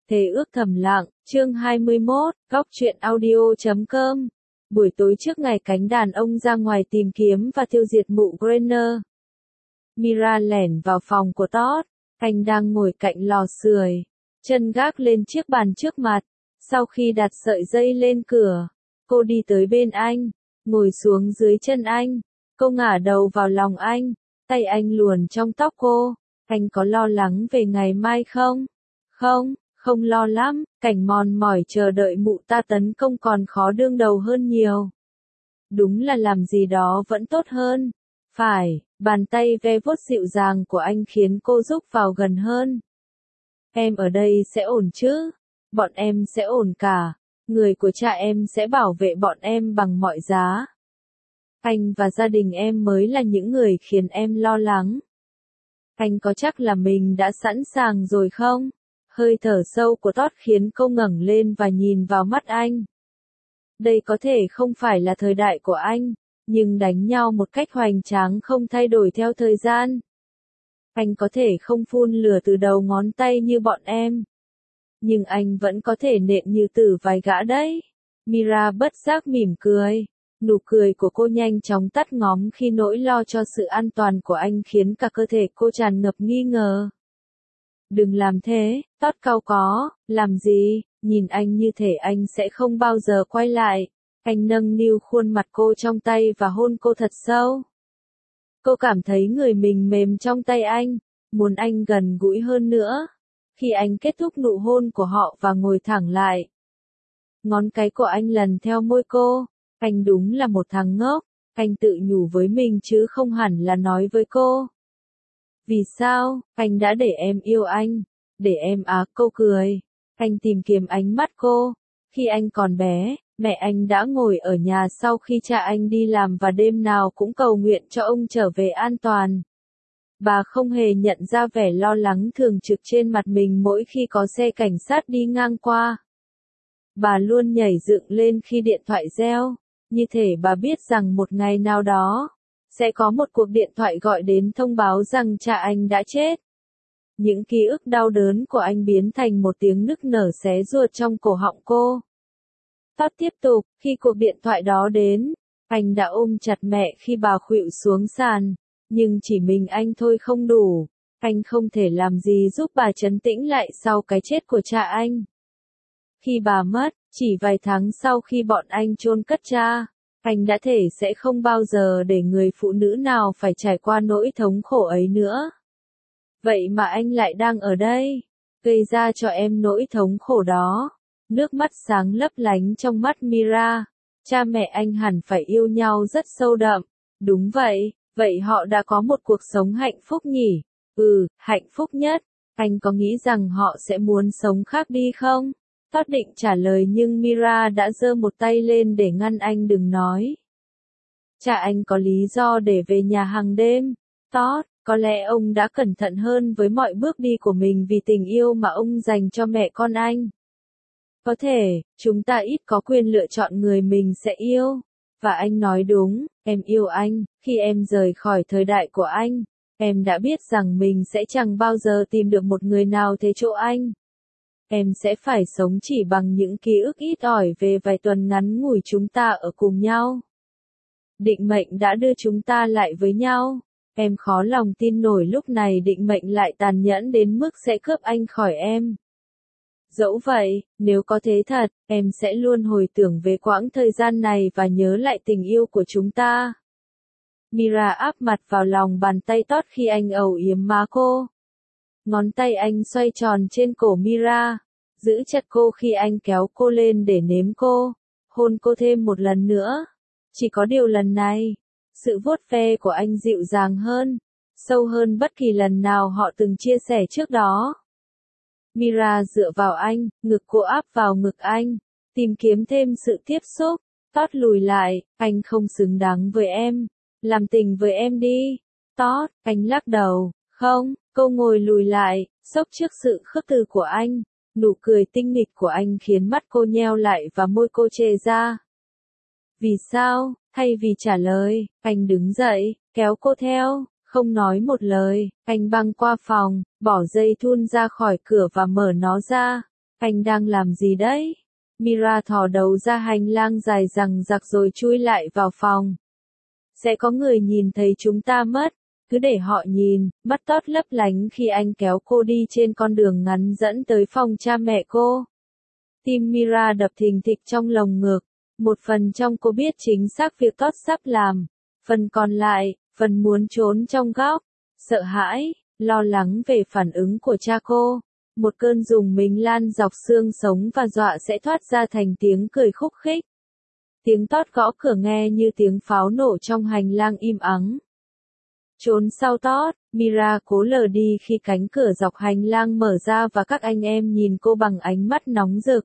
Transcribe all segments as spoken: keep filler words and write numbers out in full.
Thề ước thầm lặng, chương hai mươi mốt, góc truyện audio chấm com. Buổi tối trước ngày cánh đàn ông ra ngoài tìm kiếm và tiêu diệt mụ Grainer, Mira lẻn vào phòng của Todd. Anh đang ngồi cạnh lò sưởi, chân gác lên chiếc bàn trước mặt. Sau khi đặt sợi dây lên cửa, cô đi tới bên anh, ngồi xuống dưới chân anh. Cô ngả đầu vào lòng anh, tay anh luồn trong tóc cô. Anh có lo lắng về ngày mai không? Không, không lo lắm, cảnh mòn mỏi chờ đợi mụ ta tấn công còn khó đương đầu hơn nhiều. Đúng là làm gì đó vẫn tốt hơn. Phải, bàn tay ve vuốt dịu dàng của anh khiến cô rúc vào gần hơn. Em ở đây sẽ ổn chứ? Bọn em sẽ ổn cả. Người của cha em sẽ bảo vệ bọn em bằng mọi giá. Anh và gia đình em mới là những người khiến em lo lắng. Anh có chắc là mình đã sẵn sàng rồi không? Hơi thở sâu của Todd khiến cô ngẩng lên và nhìn vào mắt anh. Đây có thể không phải là thời đại của anh, nhưng đánh nhau một cách hoành tráng không thay đổi theo thời gian. Anh có thể không phun lửa từ đầu ngón tay như bọn em, nhưng anh vẫn có thể nện như tử vài gã đấy. Mira bất giác mỉm cười. Nụ cười của cô nhanh chóng tắt ngóm khi nỗi lo cho sự an toàn của anh khiến cả cơ thể cô tràn ngập nghi ngờ. Đừng làm thế, Todd cau có, làm gì, nhìn anh như thể anh sẽ không bao giờ quay lại. Anh nâng niu khuôn mặt cô trong tay và hôn cô thật sâu. Cô cảm thấy người mình mềm trong tay anh, muốn anh gần gũi hơn nữa. Khi anh kết thúc nụ hôn của họ và ngồi thẳng lại, ngón cái của anh lần theo môi cô. Anh đúng là một thằng ngốc, anh tự nhủ với mình chứ không hẳn là nói với cô. Vì sao, anh đã để em yêu anh, để em á, cô cười. Anh tìm kiếm ánh mắt cô. Khi anh còn bé, mẹ anh đã ngồi ở nhà sau khi cha anh đi làm và đêm nào cũng cầu nguyện cho ông trở về an toàn. Bà không hề nhận ra vẻ lo lắng thường trực trên mặt mình mỗi khi có xe cảnh sát đi ngang qua. Bà luôn nhảy dựng lên khi điện thoại reo, như thể bà biết rằng một ngày nào đó sẽ có một cuộc điện thoại gọi đến thông báo rằng cha anh đã chết. Những ký ức đau đớn của anh biến thành một tiếng nức nở xé ruột trong cổ họng cô. Todd tiếp tục, khi cuộc điện thoại đó đến, anh đã ôm chặt mẹ khi bà khuỵu xuống sàn, nhưng chỉ mình anh thôi không đủ. Anh không thể làm gì giúp bà trấn tĩnh lại sau cái chết của cha anh. Khi bà mất, chỉ vài tháng sau khi bọn anh chôn cất cha, anh đã thề sẽ không bao giờ để người phụ nữ nào phải trải qua nỗi thống khổ ấy nữa. Vậy mà anh lại đang ở đây, gây ra cho em nỗi thống khổ đó. Nước mắt sáng lấp lánh trong mắt Mira. Cha mẹ anh hẳn phải yêu nhau rất sâu đậm. Đúng vậy, vậy họ đã có một cuộc sống hạnh phúc nhỉ? Ừ, hạnh phúc nhất. Anh có nghĩ rằng họ sẽ muốn sống khác đi không? Todd định trả lời nhưng Mira đã giơ một tay lên để ngăn anh đừng nói. Cha anh có lý do để về nhà hàng đêm. Todd, có lẽ ông đã cẩn thận hơn với mọi bước đi của mình vì tình yêu mà ông dành cho mẹ con anh. Có thể, chúng ta ít có quyền lựa chọn người mình sẽ yêu. Và anh nói đúng, em yêu anh. Khi em rời khỏi thời đại của anh, em đã biết rằng mình sẽ chẳng bao giờ tìm được một người nào thế chỗ anh. Em sẽ phải sống chỉ bằng những ký ức ít ỏi về vài tuần ngắn ngủi chúng ta ở cùng nhau. Định mệnh đã đưa chúng ta lại với nhau. Em khó lòng tin nổi lúc này định mệnh lại tàn nhẫn đến mức sẽ cướp anh khỏi em. Dẫu vậy, nếu có thế thật, em sẽ luôn hồi tưởng về quãng thời gian này và nhớ lại tình yêu của chúng ta. Mira áp mặt vào lòng bàn tay Todd khi anh âu yếm má cô. Ngón tay anh xoay tròn trên cổ Mira, giữ chặt cô khi anh kéo cô lên để nếm cô, hôn cô thêm một lần nữa. Chỉ có điều lần này, sự vuốt ve của anh dịu dàng hơn, sâu hơn bất kỳ lần nào họ từng chia sẻ trước đó. Mira dựa vào anh, ngực cô áp vào ngực anh, tìm kiếm thêm sự tiếp xúc. Todd lùi lại, anh không xứng đáng với em, làm tình với em đi. Todd, anh lắc đầu, không, cô ngồi lùi lại, sốc trước sự khước từ của anh. Nụ cười tinh nghịch của anh khiến mắt cô nheo lại và môi cô trề ra. Vì sao? Thay vì trả lời, anh đứng dậy, kéo cô theo, không nói một lời, anh băng qua phòng, bỏ dây thun ra khỏi cửa và mở nó ra. Anh đang làm gì đấy? Mira thò đầu ra hành lang dài rằng rặc rồi chui lại vào phòng. Sẽ có người nhìn thấy chúng ta mất, cứ để họ nhìn. Mắt Todd lấp lánh khi anh kéo cô đi trên con đường ngắn dẫn tới phòng cha mẹ cô. Tim Mira đập thình thịch trong lồng ngực. Một phần trong cô biết chính xác việc Todd sắp làm. Phần còn lại, phần muốn trốn trong góc, sợ hãi, lo lắng về phản ứng của cha cô. Một cơn rùng mình lan dọc xương sống và dọa sẽ thoát ra thành tiếng cười khúc khích. Tiếng Todd gõ cửa nghe như tiếng pháo nổ trong hành lang im ắng. Trốn sau Todd, Mira cố lờ đi khi cánh cửa dọc hành lang mở ra và các anh em nhìn cô bằng ánh mắt nóng rực.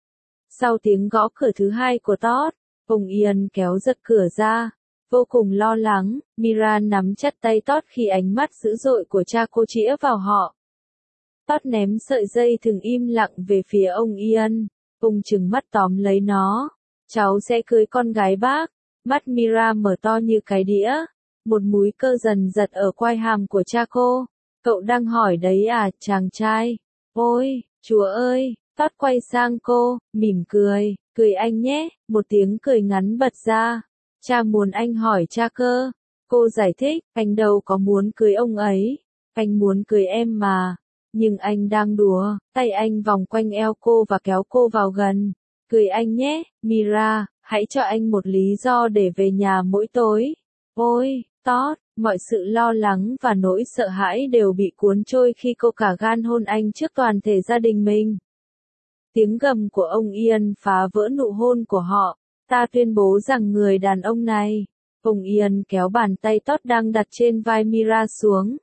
Sau tiếng gõ cửa thứ hai của Todd, ông Ian kéo giật cửa ra. Vô cùng lo lắng, Mira nắm chặt tay Todd khi ánh mắt dữ dội của cha cô chĩa vào họ. Todd ném sợi dây thừng im lặng về phía ông Ian. Ông trừng mắt tóm lấy nó. Cháu sẽ cưới con gái bác. Mắt Mira mở to như cái đĩa. Một múi cơ dần giật ở quai hàm của cha cô. Cậu đang hỏi đấy à, chàng trai? Ôi, Chúa ơi! Todd quay sang cô, mỉm cười. Cười anh nhé, một tiếng cười ngắn bật ra. Cha muốn anh hỏi cha cơ. Cô giải thích, anh đâu có muốn cưới ông ấy. Anh muốn cưới em mà. Nhưng anh đang đùa. Tay anh vòng quanh eo cô và kéo cô vào gần. Cười anh nhé, Mira, hãy cho anh một lý do để về nhà mỗi tối. Ôi, Todd, mọi sự lo lắng và nỗi sợ hãi đều bị cuốn trôi khi cô cả gan hôn anh trước toàn thể gia đình mình. Tiếng gầm của ông Ian phá vỡ nụ hôn của họ. Ta tuyên bố rằng người đàn ông này. Ông Ian kéo bàn tay Todd đang đặt trên vai Mira xuống.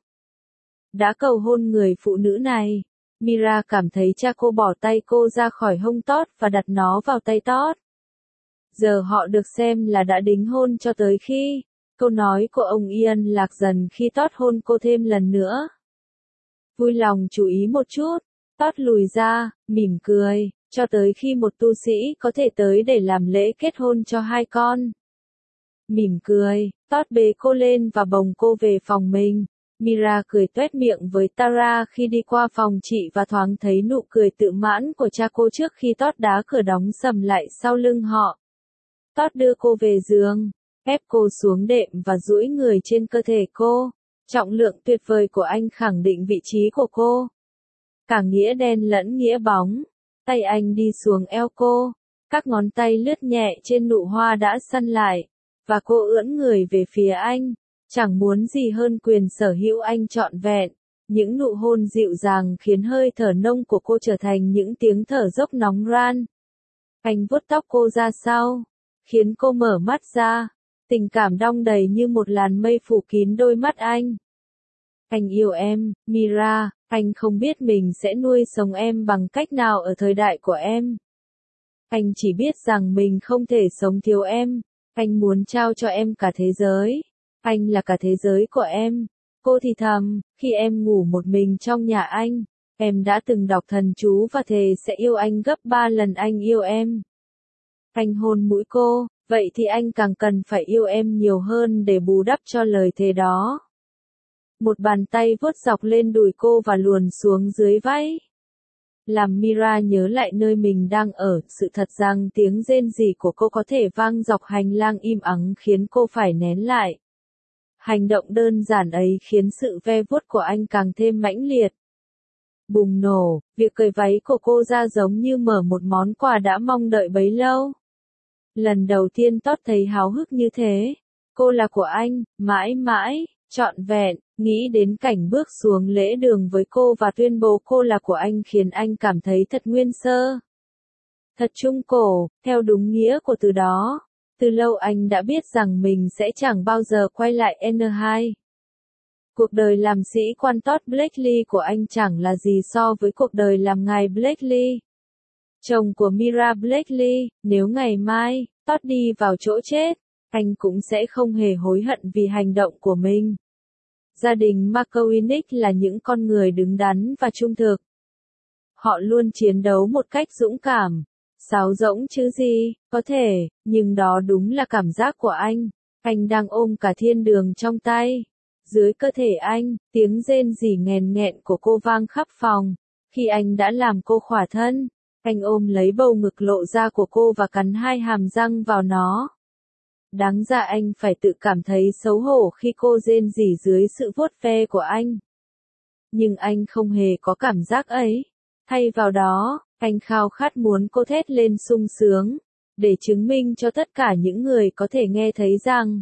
Đã cầu hôn người phụ nữ này. Mira cảm thấy cha cô bỏ tay cô ra khỏi hông Todd và đặt nó vào tay Todd. Giờ họ được xem là đã đính hôn cho tới khi. Câu nói của ông Ian lạc dần khi Todd hôn cô thêm lần nữa. Vui lòng chú ý một chút. Todd lùi ra, mỉm cười, cho tới khi một tu sĩ có thể tới để làm lễ kết hôn cho hai con. Mỉm cười, Todd bế cô lên và bồng cô về phòng mình. Mira cười toét miệng với Tara khi đi qua phòng chị và thoáng thấy nụ cười tự mãn của cha cô trước khi Todd đá cửa đóng sầm lại sau lưng họ. Todd đưa cô về giường, ép cô xuống đệm và duỗi người trên cơ thể cô. Trọng lượng tuyệt vời của anh khẳng định vị trí của cô. Cả nghĩa đen lẫn nghĩa bóng. Tay anh đi xuống eo cô. Các ngón tay lướt nhẹ trên nụ hoa đã săn lại. Và cô ưỡn người về phía anh. Chẳng muốn gì hơn quyền sở hữu anh trọn vẹn. Những nụ hôn dịu dàng khiến hơi thở nông của cô trở thành những tiếng thở dốc nóng ran. Anh vuốt tóc cô ra sau. Khiến cô mở mắt ra. Tình cảm đong đầy như một làn mây phủ kín đôi mắt anh. Anh yêu em, Mira, anh không biết mình sẽ nuôi sống em bằng cách nào ở thời đại của em. Anh chỉ biết rằng mình không thể sống thiếu em. Anh muốn trao cho em cả thế giới. Anh là cả thế giới của em. Cô thì thầm, khi em ngủ một mình trong nhà anh, em đã từng đọc thần chú và thề sẽ yêu anh gấp ba lần anh yêu em. Anh hôn mũi cô, vậy thì anh càng cần phải yêu em nhiều hơn để bù đắp cho lời thề đó. Một bàn tay vuốt dọc lên đùi cô và luồn xuống dưới váy. Làm Mira nhớ lại nơi mình đang ở, sự thật rằng tiếng rên rỉ của cô có thể vang dọc hành lang im ắng khiến cô phải nén lại. Hành động đơn giản ấy khiến sự ve vuốt của anh càng thêm mãnh liệt. Bùng nổ, việc cởi váy của cô ra giống như mở một món quà đã mong đợi bấy lâu. Lần đầu tiên Todd thấy háo hức như thế. Cô là của anh, mãi mãi, trọn vẹn. Nghĩ đến cảnh bước xuống lễ đường với cô và tuyên bố cô là của anh khiến anh cảm thấy thật nguyên sơ. Thật trung cổ, theo đúng nghĩa của từ đó. Từ lâu anh đã biết rằng mình sẽ chẳng bao giờ quay lại N hai. Cuộc đời làm sĩ quan Todd Blakely của anh chẳng là gì so với cuộc đời làm ngài Blakely. Chồng của Mira Blakely, nếu ngày mai, Todd đi vào chỗ chết, anh cũng sẽ không hề hối hận vì hành động của mình. Gia đình McCormick là những con người đứng đắn và trung thực. Họ luôn chiến đấu một cách dũng cảm. Sáo rỗng chứ gì, có thể, nhưng đó đúng là cảm giác của anh. Anh đang ôm cả thiên đường trong tay. Dưới cơ thể anh, tiếng rên rỉ nghèn nghẹn của cô vang khắp phòng. Khi anh đã làm cô khỏa thân, Anh ôm lấy bầu ngực lộ ra của cô và cắn hai hàm răng vào nó. Đáng ra anh phải tự cảm thấy xấu hổ khi cô rên rỉ dưới sự vuốt ve của anh. Nhưng anh không hề có cảm giác ấy. Thay vào đó, anh khao khát muốn cô thét lên sung sướng, để chứng minh cho tất cả những người có thể nghe thấy rằng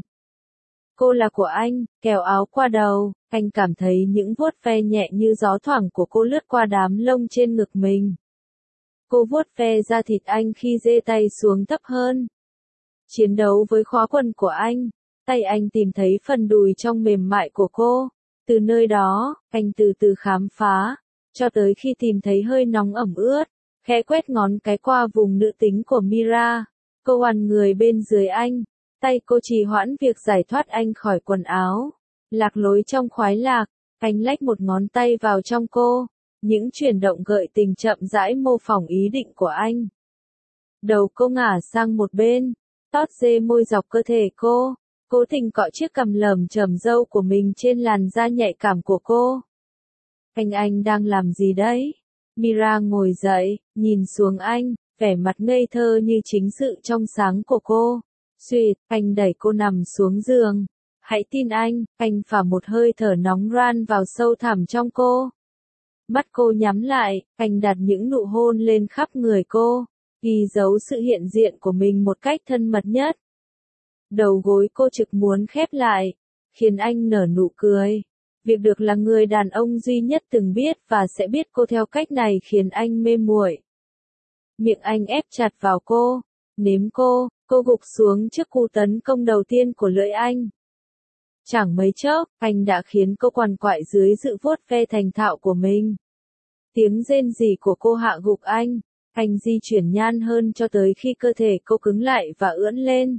cô là của anh. Kéo áo qua đầu, anh cảm thấy những vuốt ve nhẹ như gió thoảng của cô lướt qua đám lông trên ngực mình. Cô vuốt ve da thịt anh khi giơ tay xuống thấp hơn. Chiến đấu với khóa quần của anh, tay anh tìm thấy phần đùi trong mềm mại của cô. Từ nơi đó, anh từ từ khám phá, cho tới khi tìm thấy hơi nóng ẩm ướt, khẽ quét ngón cái qua vùng nữ tính của Mira. Cô oằn người bên dưới anh, tay cô trì hoãn việc giải thoát anh khỏi quần áo. Lạc lối trong khoái lạc, anh lách một ngón tay vào trong cô. Những chuyển động gợi tình chậm rãi mô phỏng ý định của anh. Đầu cô ngả sang một bên, tót dê môi dọc cơ thể cô, cố tình cọ chiếc cằm lởm chởm râu của mình trên làn da nhạy cảm của cô. Anh anh đang làm gì đấy? Mira ngồi dậy, nhìn xuống anh, vẻ mặt ngây thơ như chính sự trong sáng của cô. Xuyệt, anh đẩy cô nằm xuống giường. Hãy tin anh, anh phả một hơi thở nóng ran vào sâu thẳm trong cô. Mắt cô nhắm lại, anh đặt những nụ hôn lên khắp người cô, ghi dấu sự hiện diện của mình một cách thân mật nhất. Đầu gối cô trực muốn khép lại, khiến anh nở nụ cười. Việc được là người đàn ông duy nhất từng biết và sẽ biết cô theo cách này khiến anh mê muội. Miệng anh ép chặt vào cô, nếm cô, cô gục xuống trước cú tấn công đầu tiên của lưỡi anh. Chẳng mấy chốc, anh đã khiến cô quằn quại dưới sự vuốt ve thành thạo của mình. Tiếng rên rỉ của cô hạ gục anh, anh di chuyển nhan hơn cho tới khi cơ thể cô cứng lại và ưỡn lên.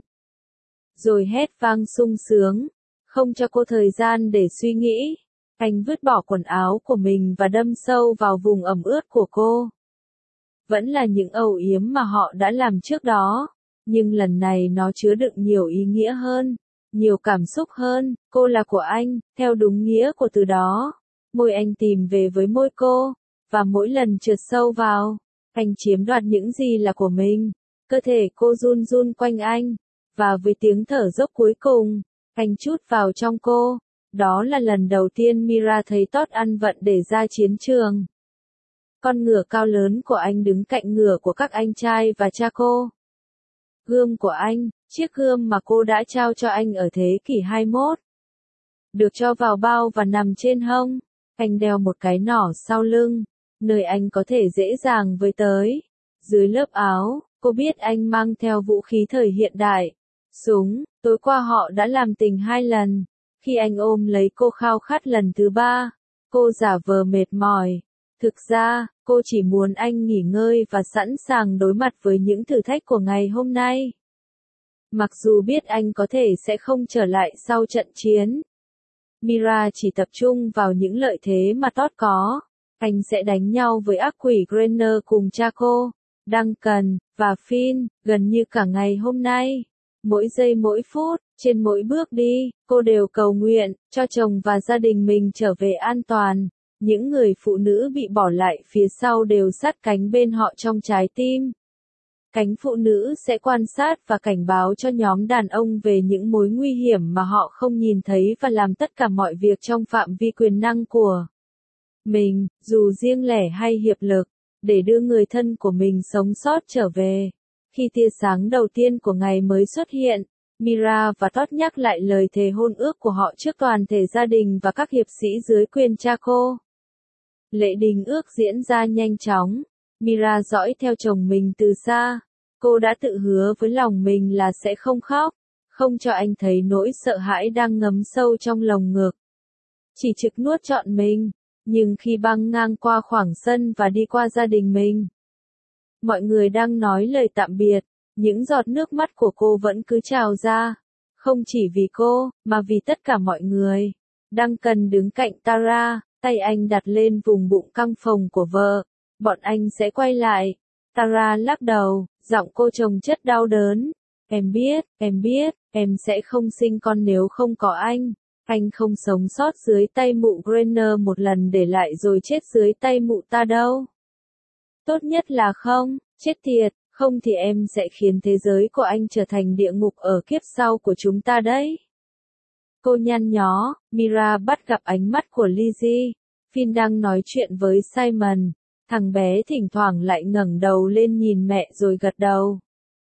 Rồi hét vang sung sướng, không cho cô thời gian để suy nghĩ. Anh vứt bỏ quần áo của mình và đâm sâu vào vùng ẩm ướt của cô. Vẫn là những âu yếm mà họ đã làm trước đó, nhưng lần này nó chứa đựng nhiều ý nghĩa hơn, nhiều cảm xúc hơn. Cô là của anh, theo đúng nghĩa của từ đó. Môi anh tìm về với môi cô, và mỗi lần trượt sâu vào, anh chiếm đoạt những gì là của mình. Cơ thể cô run run quanh anh, và với tiếng thở dốc cuối cùng, anh trút vào trong cô. Đó là lần đầu tiên Mira thấy Todd ăn vận để ra chiến trường. Con ngựa cao lớn của anh đứng cạnh ngựa của các anh trai và cha cô. Gươm của anh, chiếc gươm mà cô đã trao cho anh ở thế kỷ hai mươi mốt. Được cho vào bao và nằm trên hông, anh đeo một cái nỏ sau lưng, nơi anh có thể dễ dàng với tới. Dưới lớp áo, cô biết anh mang theo vũ khí thời hiện đại. Súng, tối qua họ đã làm tình hai lần. Khi anh ôm lấy cô khao khát lần thứ ba, cô giả vờ mệt mỏi. Thực ra, cô chỉ muốn anh nghỉ ngơi và sẵn sàng đối mặt với những thử thách của ngày hôm nay. Mặc dù biết anh có thể sẽ không trở lại sau trận chiến. Mira chỉ tập trung vào những lợi thế mà Todd có. Anh sẽ đánh nhau với ác quỷ Grainer cùng cha cô, Duncan, và Finn, gần như cả ngày hôm nay. Mỗi giây mỗi phút, trên mỗi bước đi, cô đều cầu nguyện, cho chồng và gia đình mình trở về an toàn. Những người phụ nữ bị bỏ lại phía sau đều sát cánh bên họ trong trái tim. Cánh phụ nữ sẽ quan sát và cảnh báo cho nhóm đàn ông về những mối nguy hiểm mà họ không nhìn thấy và làm tất cả mọi việc trong phạm vi quyền năng của mình, dù riêng lẻ hay hiệp lực, để đưa người thân của mình sống sót trở về. Khi tia sáng đầu tiên của ngày mới xuất hiện, Mira và Todd nhắc lại lời thề hôn ước của họ trước toàn thể gia đình và các hiệp sĩ dưới quyền cha cô. Lễ đình ước diễn ra nhanh chóng. Mira dõi theo chồng mình từ xa. Cô đã tự hứa với lòng mình là sẽ không khóc, không cho anh thấy nỗi sợ hãi đang ngấm sâu trong lồng ngực. Chỉ trực nuốt trọn mình. Nhưng khi băng ngang qua khoảng sân và đi qua gia đình mình, mọi người đang nói lời tạm biệt, những giọt nước mắt của cô vẫn cứ trào ra. Không chỉ vì cô, mà vì tất cả mọi người. Duncan đứng cạnh Tara, tay anh đặt lên vùng bụng căng phồng của vợ. Bọn anh sẽ quay lại. Tara lắc đầu, giọng cô trông chất đau đớn. Em biết, em biết, em sẽ không sinh con nếu không có anh. Anh không sống sót dưới tay mụ Grainer một lần để lại rồi chết dưới tay mụ ta đâu. Tốt nhất là không, chết tiệt, không thì em sẽ khiến thế giới của anh trở thành địa ngục ở kiếp sau của chúng ta đấy. Cô nhăn nhó, Mira bắt gặp ánh mắt của Lizzie. Finn đang nói chuyện với Simon. Thằng bé thỉnh thoảng lại ngẩng đầu lên nhìn mẹ rồi gật đầu.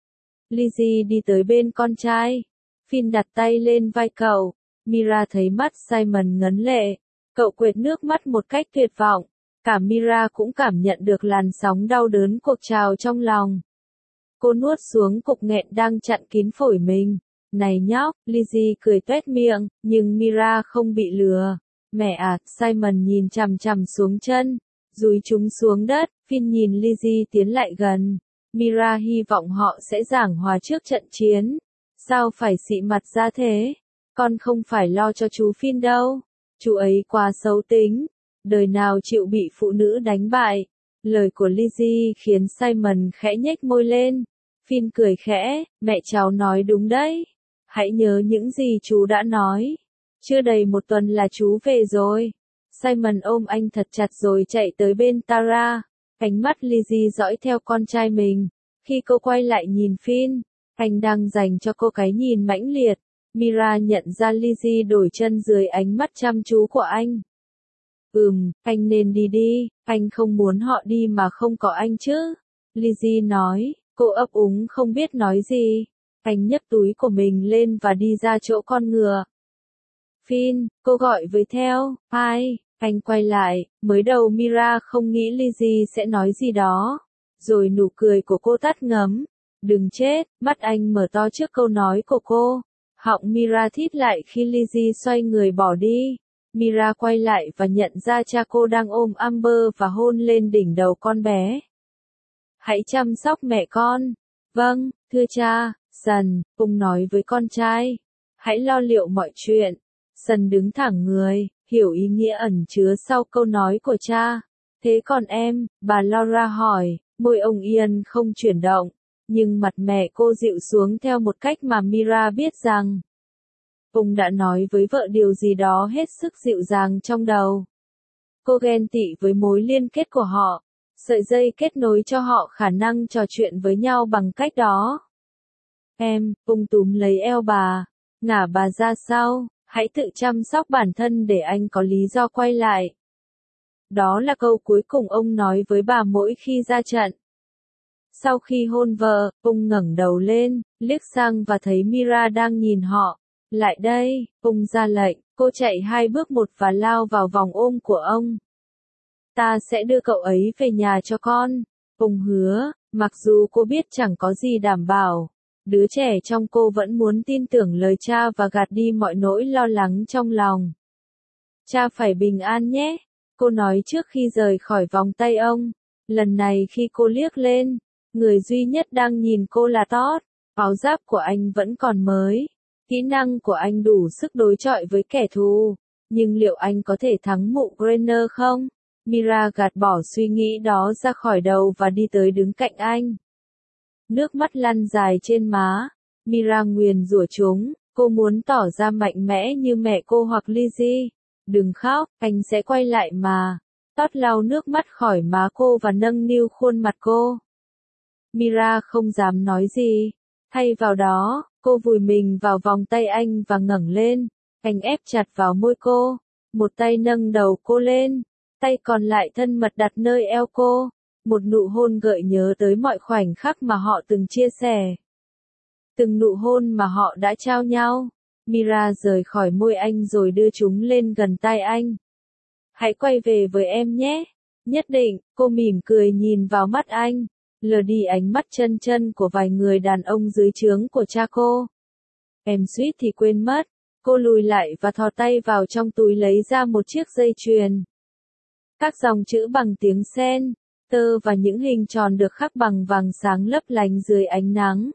Lizzie đi tới bên con trai. Finn đặt tay lên vai cậu. Mira thấy mắt Simon ngấn lệ. Cậu quệt nước mắt một cách tuyệt vọng. Cả Mira cũng cảm nhận được làn sóng đau đớn cuộc trào trong lòng. Cô nuốt xuống cục nghẹn đang chặn kín phổi mình. Này nhóc, Lizzie cười tuét miệng, nhưng Mira không bị lừa. Mẹ à, Simon nhìn chằm chằm xuống chân, dúi chúng xuống đất. Finn nhìn Lizzie tiến lại gần. Mira hy vọng họ sẽ giảng hòa trước trận chiến. Sao phải xị mặt ra thế? Con không phải lo cho chú Finn đâu. Chú ấy quá xấu tính. Đời nào chịu bị phụ nữ đánh bại. Lời của Lizzie khiến Simon khẽ nhếch môi lên. Finn cười khẽ, mẹ cháu nói đúng đấy. Hãy nhớ những gì chú đã nói. Chưa đầy một tuần là chú về rồi. Simon ôm anh thật chặt rồi chạy tới bên Tara. Ánh mắt Lizzie dõi theo con trai mình. Khi cô quay lại nhìn Finn, anh đang dành cho cô cái nhìn mãnh liệt. Mira nhận ra Lizzie đổi chân dưới ánh mắt chăm chú của anh. Ừm, anh nên đi đi, anh không muốn họ đi mà không có anh chứ. Lizzie nói, cô ấp úng không biết nói gì. Anh nhấc túi của mình lên và đi ra chỗ con ngựa. Finn, cô gọi với theo, ai? Anh quay lại, mới đầu Mira không nghĩ Lizzie sẽ nói gì đó. Rồi nụ cười của cô tắt ngấm. Đừng chết, mắt anh mở to trước câu nói của cô. Họng Mira thít lại khi Lizzie xoay người bỏ đi. Mira quay lại và nhận ra cha cô đang ôm Amber và hôn lên đỉnh đầu con bé. Hãy chăm sóc mẹ con. Vâng, thưa cha, Sần, Pung nói với con trai. Hãy lo liệu mọi chuyện. Sần đứng thẳng người, hiểu ý nghĩa ẩn chứa sau câu nói của cha. Thế còn em, bà Laura hỏi, môi ông Ian không chuyển động, nhưng mặt mẹ cô dịu xuống theo một cách mà Mira biết rằng Pung đã nói với vợ điều gì đó hết sức dịu dàng trong đầu. Cô ghen tị với mối liên kết của họ, sợi dây kết nối cho họ khả năng trò chuyện với nhau bằng cách đó. Em, Pung túm lấy eo bà, ngả bà ra sau, hãy tự chăm sóc bản thân để anh có lý do quay lại. Đó là câu cuối cùng ông nói với bà mỗi khi ra trận. Sau khi hôn vợ, Pung ngẩng đầu lên, liếc sang và thấy Mira đang nhìn họ. Lại đây, Pung ra lệnh, cô chạy hai bước một và lao vào vòng ôm của ông. Ta sẽ đưa cậu ấy về nhà cho con. Pung hứa, mặc dù cô biết chẳng có gì đảm bảo. Đứa trẻ trong cô vẫn muốn tin tưởng lời cha và gạt đi mọi nỗi lo lắng trong lòng. Cha phải bình an nhé, cô nói trước khi rời khỏi vòng tay ông. Lần này khi cô liếc lên, người duy nhất đang nhìn cô là Todd. Áo giáp của anh vẫn còn mới. Kỹ năng của anh đủ sức đối chọi với kẻ thù. Nhưng liệu anh có thể thắng mụ Grainer không? Mira gạt bỏ suy nghĩ đó ra khỏi đầu và đi tới đứng cạnh anh. Nước mắt lăn dài trên má. Mira nguyền rủa chúng, cô muốn tỏ ra mạnh mẽ như mẹ cô hoặc Lizzie. Đừng khóc, anh sẽ quay lại mà. Todd lau nước mắt khỏi má cô và nâng niu khuôn mặt cô. Mira không dám nói gì. Thay vào đó, cô vùi mình vào vòng tay anh và ngẩng lên. Anh ép chặt vào môi cô. Một tay nâng đầu cô lên. Tay còn lại thân mật đặt nơi eo cô. Một nụ hôn gợi nhớ tới mọi khoảnh khắc mà họ từng chia sẻ. Từng nụ hôn mà họ đã trao nhau. Mira rời khỏi môi anh rồi đưa chúng lên gần tai anh. Hãy quay về với em nhé. Nhất định, cô mỉm cười nhìn vào mắt anh. Lờ đi ánh mắt chân chân của vài người đàn ông dưới trướng của cha cô. Em suýt thì quên mất. Cô lùi lại và thò tay vào trong túi lấy ra một chiếc dây chuyền. Các dòng chữ bằng tiếng sen, tơ và những hình tròn được khắc bằng vàng sáng lấp lánh dưới ánh nắng.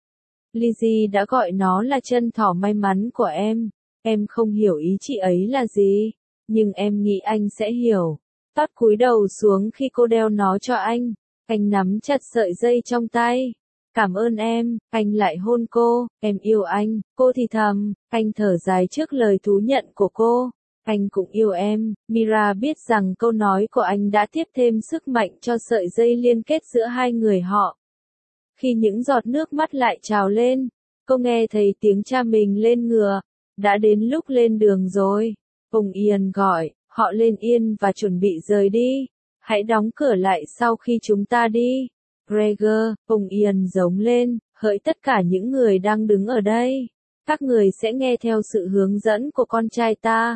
Lizzie đã gọi nó là chân thỏ may mắn của em. Em không hiểu ý chị ấy là gì, nhưng em nghĩ anh sẽ hiểu. Todd cúi đầu xuống khi cô đeo nó cho anh. Anh nắm chặt sợi dây trong tay. Cảm ơn em, anh lại hôn cô, em yêu anh, cô thì thầm, anh thở dài trước lời thú nhận của cô. Anh cũng yêu em. Mira biết rằng câu nói của anh đã tiếp thêm sức mạnh cho sợi dây liên kết giữa hai người họ. Khi những giọt nước mắt lại trào lên, cô nghe thấy tiếng cha mình lên ngựa. Đã đến lúc lên đường rồi. Phùng Yên gọi, họ lên yên và chuẩn bị rời đi. Hãy đóng cửa lại sau khi chúng ta đi. Gregor, Phùng Yên giống lên, hỡi tất cả những người đang đứng ở đây. Các người sẽ nghe theo sự hướng dẫn của con trai ta.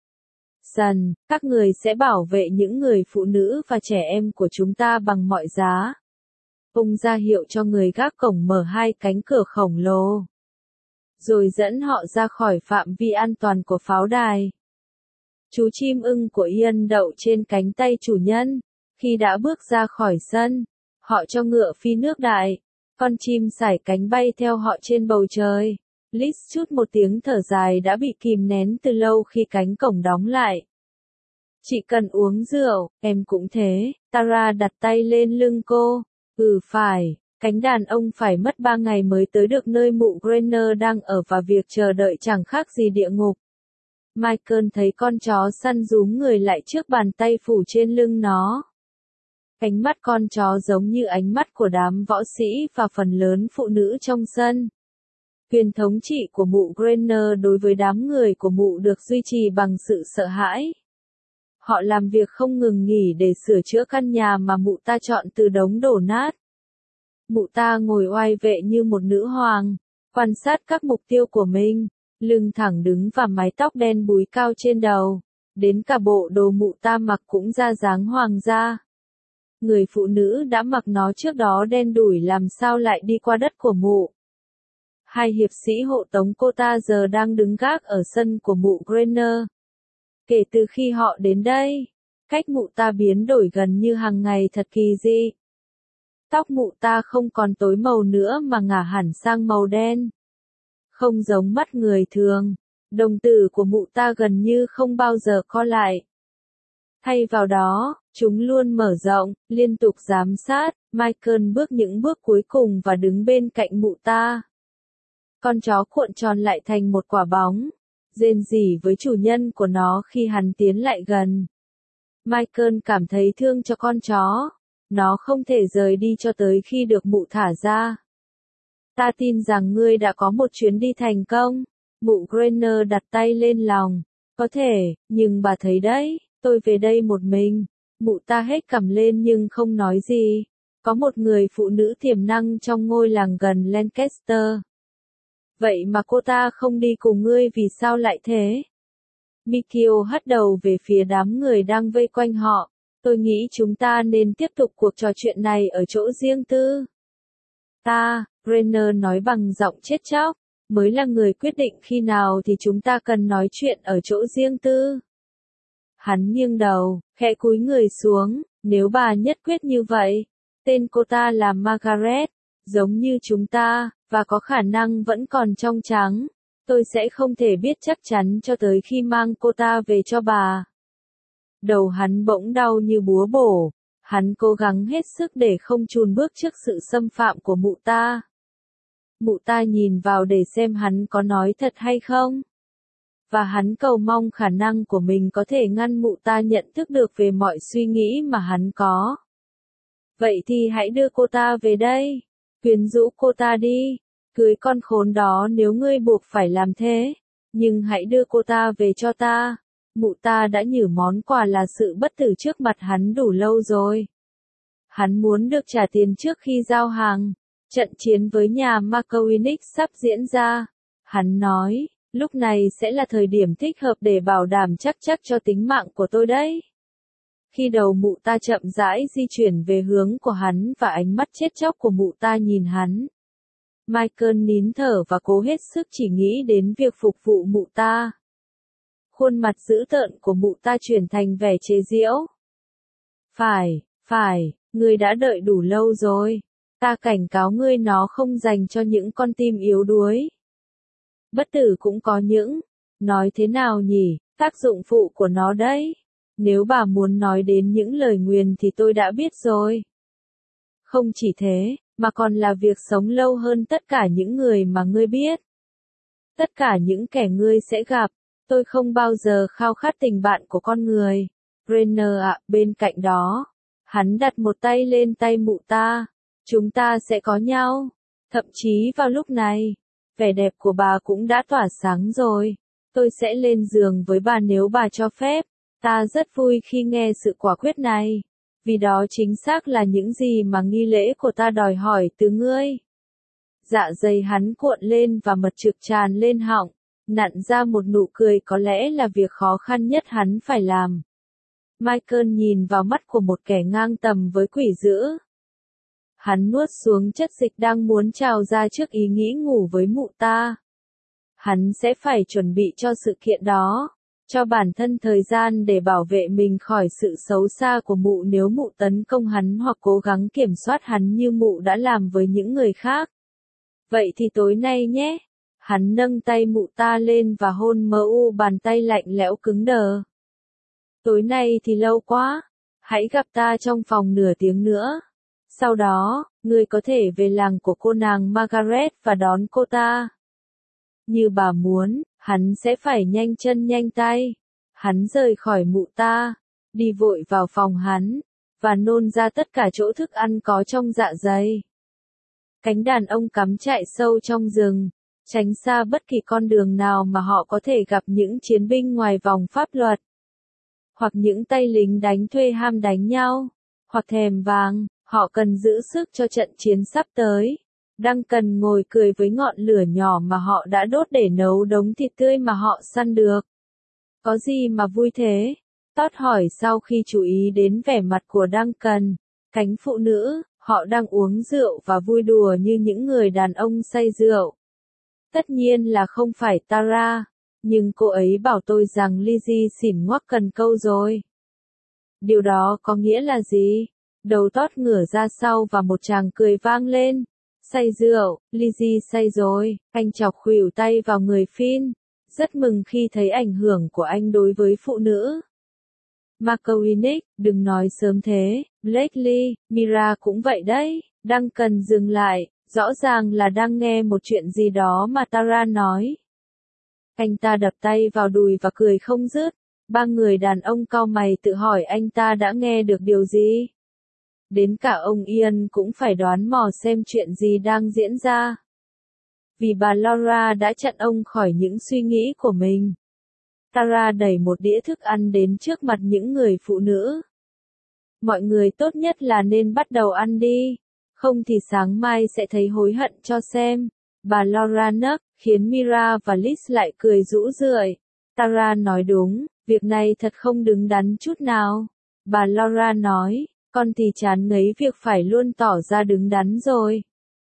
Dần, các người sẽ bảo vệ những người phụ nữ và trẻ em của chúng ta bằng mọi giá. Ông ra hiệu cho người gác cổng mở hai cánh cửa khổng lồ. Rồi dẫn họ ra khỏi phạm vi an toàn của pháo đài. Chú chim ưng của Ian đậu trên cánh tay chủ nhân. Khi đã bước ra khỏi sân, họ cho ngựa phi nước đại. Con chim sải cánh bay theo họ trên bầu trời. Liz chút một tiếng thở dài đã bị kìm nén từ lâu khi cánh cổng đóng lại. Chị cần uống rượu, em cũng thế. Tara đặt tay lên lưng cô. Ừ phải, cánh đàn ông phải mất ba ngày mới tới được nơi mụ Grainer đang ở và việc chờ đợi chẳng khác gì địa ngục. Michael thấy con chó săn rúm người lại trước bàn tay phủ trên lưng nó. Ánh mắt con chó giống như ánh mắt của đám võ sĩ và phần lớn phụ nữ trong sân. Quyền thống trị của mụ Grainer đối với đám người của mụ được duy trì bằng sự sợ hãi. Họ làm việc không ngừng nghỉ để sửa chữa căn nhà mà mụ ta chọn từ đống đổ nát. Mụ ta ngồi oai vệ như một nữ hoàng, quan sát các mục tiêu của mình, lưng thẳng đứng và mái tóc đen búi cao trên đầu. Đến cả bộ đồ mụ ta mặc cũng ra dáng hoàng gia. Người phụ nữ đã mặc nó trước đó đen đủi làm sao lại đi qua đất của mụ. Hai hiệp sĩ hộ tống cô ta giờ đang đứng gác ở sân của mụ Grainer. Kể từ khi họ đến đây, cách mụ ta biến đổi gần như hàng ngày thật kỳ dị. Tóc mụ ta không còn tối màu nữa mà ngả hẳn sang màu đen. Không giống mắt người thường, đồng tử của mụ ta gần như không bao giờ co lại. Thay vào đó, chúng luôn mở rộng, liên tục giám sát. Michael bước những bước cuối cùng và đứng bên cạnh mụ ta. Con chó cuộn tròn lại thành một quả bóng, rên rỉ với chủ nhân của nó khi hắn tiến lại gần. Michael cảm thấy thương cho con chó. Nó không thể rời đi cho tới khi được mụ thả ra. Ta tin rằng ngươi đã có một chuyến đi thành công. Mụ Grainer đặt tay lên lòng. Có thể, nhưng bà thấy đấy, tôi về đây một mình. Mụ ta hết cằm lên nhưng không nói gì. Có một người phụ nữ tiềm năng trong ngôi làng gần Lancaster. Vậy mà cô ta không đi cùng ngươi vì sao lại thế? Mikio hất đầu về phía đám người đang vây quanh họ. Tôi nghĩ chúng ta nên tiếp tục cuộc trò chuyện này ở chỗ riêng tư. Ta, Grainer nói bằng giọng chết chóc, mới là người quyết định khi nào thì chúng ta cần nói chuyện ở chỗ riêng tư. Hắn nghiêng đầu, khẽ cúi người xuống, nếu bà nhất quyết như vậy. Tên cô ta là Margaret, giống như chúng ta, và có khả năng vẫn còn trong trắng. Tôi sẽ không thể biết chắc chắn cho tới khi mang cô ta về cho bà. Đầu hắn bỗng đau như búa bổ. Hắn cố gắng hết sức để không chùn bước trước sự xâm phạm của mụ ta. Mụ ta nhìn vào để xem hắn có nói thật hay không. Và hắn cầu mong khả năng của mình có thể ngăn mụ ta nhận thức được về mọi suy nghĩ mà hắn có. Vậy thì hãy đưa cô ta về đây. Quyến rũ cô ta đi. Cưới con khốn đó nếu ngươi buộc phải làm thế. Nhưng hãy đưa cô ta về cho ta. Mụ ta đã nhử món quà là sự bất tử trước mặt hắn đủ lâu rồi. Hắn muốn được trả tiền trước khi giao hàng. Trận chiến với nhà Markowinix sắp diễn ra. Hắn nói, lúc này sẽ là thời điểm thích hợp để bảo đảm chắc chắc cho tính mạng của tôi đấy. Khi đầu mụ ta chậm rãi di chuyển về hướng của hắn và ánh mắt chết chóc của mụ ta nhìn hắn. Michael nín thở và cố hết sức chỉ nghĩ đến việc phục vụ mụ ta. Khuôn mặt dữ tợn của mụ ta chuyển thành vẻ chế giễu. Phải, phải, ngươi đã đợi đủ lâu rồi. Ta cảnh cáo ngươi nó không dành cho những con tim yếu đuối. Bất tử cũng có những, nói thế nào nhỉ, tác dụng phụ của nó đấy. Nếu bà muốn nói đến những lời nguyền thì tôi đã biết rồi. Không chỉ thế, mà còn là việc sống lâu hơn tất cả những người mà ngươi biết. Tất cả những kẻ ngươi sẽ gặp, Tôi không bao giờ khao khát tình bạn của con người. Brenner ạ, bên cạnh đó. Hắn đặt một tay lên tay mụ ta. Chúng ta sẽ có nhau. Thậm chí vào lúc này, vẻ đẹp của bà cũng đã tỏa sáng rồi. Tôi sẽ lên giường với bà nếu bà cho phép. Ta rất vui khi nghe sự quả quyết này. Vì đó chính xác là những gì mà nghi lễ của ta đòi hỏi từ ngươi. Dạ dày hắn cuộn lên và mật trực tràn lên họng, nặn ra một nụ cười có lẽ là việc khó khăn nhất hắn phải làm. Michael nhìn vào mắt của một kẻ ngang tầm với quỷ dữ. Hắn nuốt xuống chất dịch đang muốn trào ra trước ý nghĩ ngủ với mụ ta. Hắn sẽ phải chuẩn bị cho sự kiện đó, cho bản thân thời gian để bảo vệ mình khỏi sự xấu xa của mụ nếu mụ tấn công hắn hoặc cố gắng kiểm soát hắn như mụ đã làm với những người khác. Vậy thì tối nay nhé. Hắn nâng tay mụ ta lên và hôn mờ u bàn tay lạnh lẽo cứng đờ. Tối nay thì lâu quá. Hãy gặp ta trong phòng nửa tiếng nữa. Sau đó, ngươi có thể về làng của cô nàng Margaret và đón cô ta. Như bà muốn, hắn sẽ phải nhanh chân nhanh tay. Hắn rời khỏi mụ ta, đi vội vào phòng hắn, và nôn ra tất cả chỗ thức ăn có trong dạ dày. Cánh đàn ông cắm trại sâu trong rừng, tránh xa bất kỳ con đường nào mà họ có thể gặp những chiến binh ngoài vòng pháp luật. Hoặc những tay lính đánh thuê ham đánh nhau, hoặc thèm vàng, họ cần giữ sức cho trận chiến sắp tới. Duncan ngồi cười với ngọn lửa nhỏ mà họ đã đốt để nấu đống thịt tươi mà họ săn được. Có gì mà vui thế? Todd hỏi sau khi chú ý đến vẻ mặt của Duncan. Cánh phụ nữ, họ đang uống rượu và vui đùa như những người đàn ông say rượu. Tất nhiên là không phải Tara, nhưng cô ấy bảo tôi rằng Lizzie xỉn ngoắc cần câu rồi. Điều đó có nghĩa là gì? Đầu Todd ngửa ra sau và một tràng cười vang lên. Say rượu, Lizzie say rồi, anh chọc khuỷu tay vào người Finn. Rất mừng khi thấy ảnh hưởng của anh đối với phụ nữ. McCormick, đừng nói sớm thế, Blakely, Mira cũng vậy đấy. Duncan dừng lại, rõ ràng là đang nghe một chuyện gì đó mà Tara nói. Anh ta đập tay vào đùi và cười không dứt. Ba người đàn ông cau mày tự hỏi anh ta đã nghe được điều gì. Đến cả ông Ian cũng phải đoán mò xem chuyện gì đang diễn ra. Vì bà Laura đã chặn ông khỏi những suy nghĩ của mình. Tara đẩy một đĩa thức ăn đến trước mặt những người phụ nữ. Mọi người tốt nhất là nên bắt đầu ăn đi, không thì sáng mai sẽ thấy hối hận cho xem. Bà Laura nấc, khiến Mira và Liz lại cười rũ rượi. Tara nói đúng, việc này thật không đứng đắn chút nào. Bà Laura nói, con thì chán ngấy việc phải luôn tỏ ra đứng đắn rồi.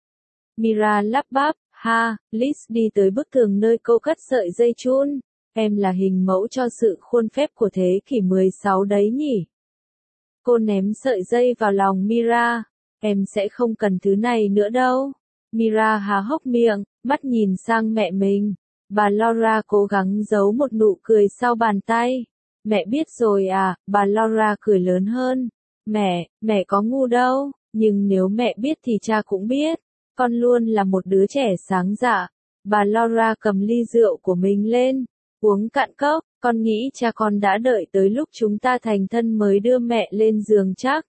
Mira lắp bắp, ha, Liz đi tới bức tường nơi cô cất sợi dây chun. Em là hình mẫu cho sự khuôn phép của thế kỷ mười sáu đấy nhỉ? Cô ném sợi dây vào lòng Mira. Em sẽ không cần thứ này nữa đâu. Mira há hốc miệng, mắt nhìn sang mẹ mình. Bà Laura cố gắng giấu một nụ cười sau bàn tay. Mẹ biết rồi à, bà Laura cười lớn hơn. Mẹ, mẹ có ngu đâu, nhưng nếu mẹ biết thì cha cũng biết. Con luôn là một đứa trẻ sáng dạ. Bà Laura cầm ly rượu của mình lên, uống cạn cốc. Con nghĩ cha con đã đợi tới lúc chúng ta thành thân mới đưa mẹ lên giường chắc.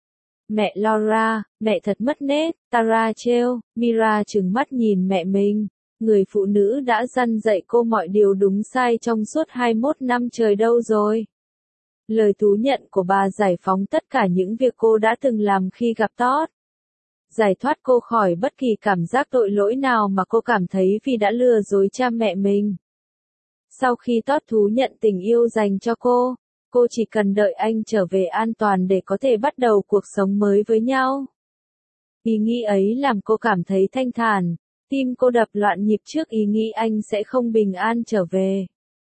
Mẹ Laura, mẹ thật mất nết. Tara trêu. Mira trừng mắt nhìn mẹ mình. Người phụ nữ đã dăn dạy cô mọi điều đúng sai trong suốt hai mươi mốt năm trời đâu rồi. Lời thú nhận của bà giải phóng tất cả những việc cô đã từng làm khi gặp Todd. Giải thoát cô khỏi bất kỳ cảm giác tội lỗi nào mà cô cảm thấy vì đã lừa dối cha mẹ mình. Sau khi Todd thú nhận tình yêu dành cho cô, cô chỉ cần đợi anh trở về an toàn để có thể bắt đầu cuộc sống mới với nhau. Ý nghĩ ấy làm cô cảm thấy thanh thản, tim cô đập loạn nhịp trước ý nghĩ anh sẽ không bình an trở về.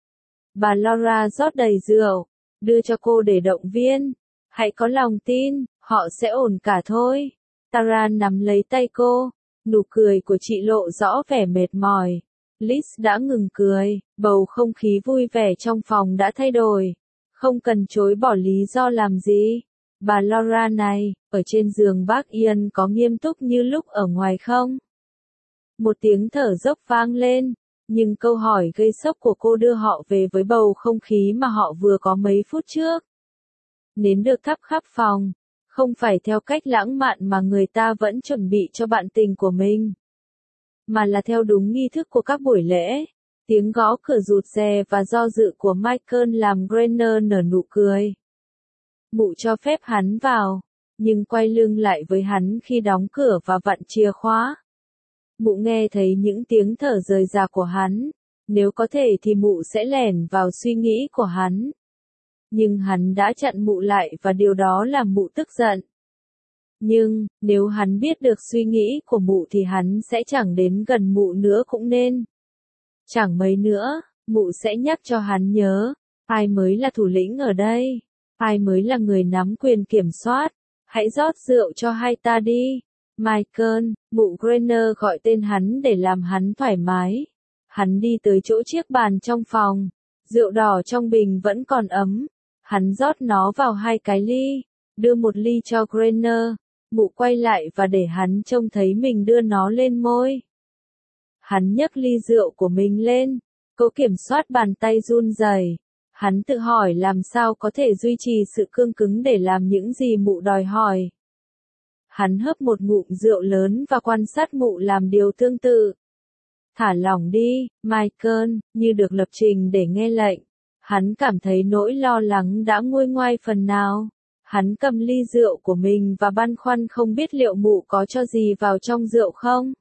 Bà Laura rót đầy rượu, đưa cho cô để động viên. Hãy có lòng tin, họ sẽ ổn cả thôi. Tara nắm lấy tay cô, nụ cười của chị lộ rõ vẻ mệt mỏi. Liz đã ngừng cười, bầu không khí vui vẻ trong phòng đã thay đổi. Không cần chối bỏ lý do làm gì. Bà Laura này, ở trên giường bác Ian có nghiêm túc như lúc ở ngoài không? Một tiếng thở dốc vang lên, Nhưng câu hỏi gây sốc của cô đưa họ về với bầu không khí mà họ vừa có mấy phút trước. Nến được thắp khắp phòng, không phải theo cách lãng mạn mà người ta vẫn chuẩn bị cho bạn tình của mình, mà là theo đúng nghi thức của các buổi lễ. Tiếng gõ cửa rụt rè và do dự của Michael làm Graner nở nụ cười. Mụ cho phép hắn vào, nhưng quay lưng lại với hắn khi đóng cửa và vặn chìa khóa. Mụ nghe thấy những tiếng thở rời rạc của hắn, nếu có thể thì mụ sẽ lẻn vào suy nghĩ của hắn. Nhưng hắn đã chặn mụ lại và điều đó làm mụ tức giận. Nhưng, nếu hắn biết được suy nghĩ của mụ thì hắn sẽ chẳng đến gần mụ nữa cũng nên. Chẳng mấy nữa, mụ sẽ nhắc cho hắn nhớ, ai mới là thủ lĩnh ở đây, ai mới là người nắm quyền kiểm soát, hãy rót rượu cho hai ta đi. Michael, mụ Graner gọi tên hắn để làm hắn thoải mái. Hắn đi tới chỗ chiếc bàn trong phòng, rượu đỏ trong bình vẫn còn ấm. Hắn rót nó vào hai cái ly, đưa một ly cho Graner. Mụ quay lại và để hắn trông thấy mình đưa nó lên môi. Hắn nhấc ly rượu của mình lên, cố kiểm soát bàn tay run rẩy. Hắn tự hỏi làm sao có thể duy trì sự cương cứng để làm những gì mụ đòi hỏi. Hắn hớp một ngụm rượu lớn và quan sát mụ làm điều tương tự. Thả lỏng đi, Michael, như được lập trình để nghe lệnh. Hắn cảm thấy nỗi lo lắng đã nguôi ngoai phần nào. Hắn cầm ly rượu của mình và băn khoăn không biết liệu mụ có cho gì vào trong rượu không.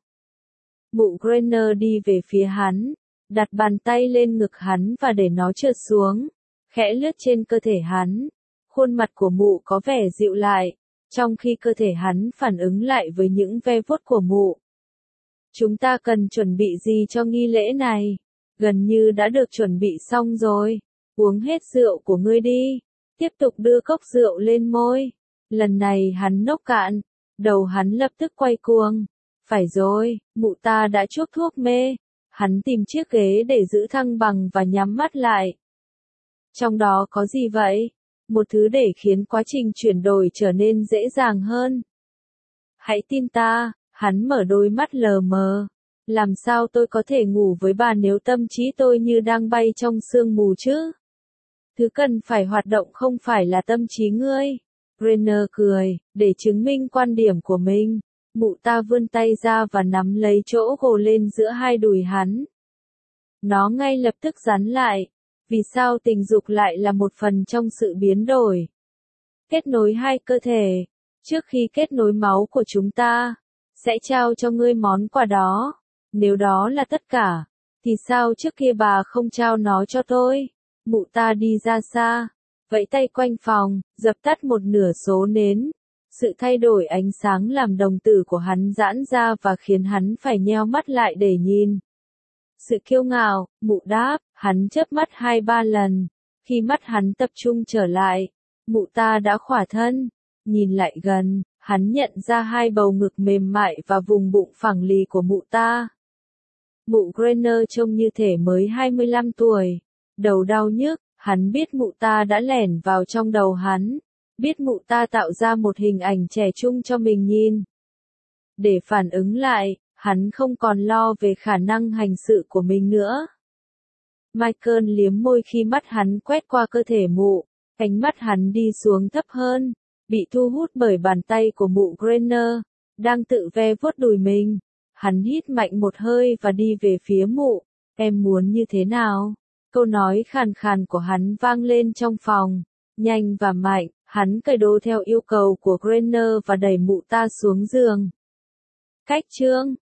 Mụ Graner đi về phía hắn, đặt bàn tay lên ngực hắn và để nó trượt xuống, khẽ lướt trên cơ thể hắn. Khuôn mặt của mụ có vẻ dịu lại, trong khi cơ thể hắn phản ứng lại với những ve vuốt của mụ. Chúng ta cần chuẩn bị gì cho nghi lễ này? Gần như đã được chuẩn bị xong rồi. Uống hết rượu của ngươi đi. Tiếp tục đưa cốc rượu lên môi. Lần này hắn nốc cạn. Đầu hắn lập tức quay cuồng. Phải rồi, mụ ta đã chuốc thuốc mê. Hắn tìm chiếc ghế để giữ thăng bằng và nhắm mắt lại. Trong đó có gì vậy? Một thứ để khiến quá trình chuyển đổi trở nên dễ dàng hơn. Hãy tin ta, hắn mở đôi mắt lờ mờ. Làm sao tôi có thể ngủ với bà nếu tâm trí tôi như đang bay trong sương mù chứ? Thứ cần phải hoạt động không phải là tâm trí ngươi. Graner cười, để chứng minh quan điểm của mình. Mụ ta vươn tay ra và nắm lấy chỗ gồ lên giữa hai đùi hắn. Nó ngay lập tức dán lại. Vì sao tình dục lại là một phần trong sự biến đổi? Kết nối hai cơ thể. Trước khi kết nối máu của chúng ta, sẽ trao cho ngươi món quà đó. Nếu đó là tất cả, thì sao trước kia bà không trao nó cho tôi? Mụ ta đi ra xa, vẫy tay quanh phòng, dập tắt một nửa số nến. Sự thay đổi ánh sáng làm đồng tử của hắn giãn ra và khiến hắn phải nheo mắt lại để nhìn. Sự kiêu ngạo, mụ đáp, hắn chớp mắt hai ba lần. Khi mắt hắn tập trung trở lại, mụ ta đã khỏa thân. Nhìn lại gần, hắn nhận ra hai bầu ngực mềm mại và vùng bụng phẳng lì của mụ ta. Mụ Graner trông như thể mới hai mươi lăm tuổi. Đầu đau nhức, hắn biết mụ ta đã lẻn vào trong đầu hắn. Biết mụ ta tạo ra một hình ảnh trẻ trung cho mình nhìn. Để phản ứng lại, hắn không còn lo về khả năng hành sự của mình nữa. Michael liếm môi khi mắt hắn quét qua cơ thể mụ. Ánh mắt hắn đi xuống thấp hơn, bị thu hút bởi bàn tay của mụ Graner, đang tự ve vuốt đùi mình. Hắn hít mạnh một hơi và đi về phía mụ. Em muốn như thế nào? Câu nói khàn khàn của hắn vang lên trong phòng. Nhanh và mạnh, hắn cởi đồ theo yêu cầu của Graner và đẩy mụ ta xuống giường. Cách chương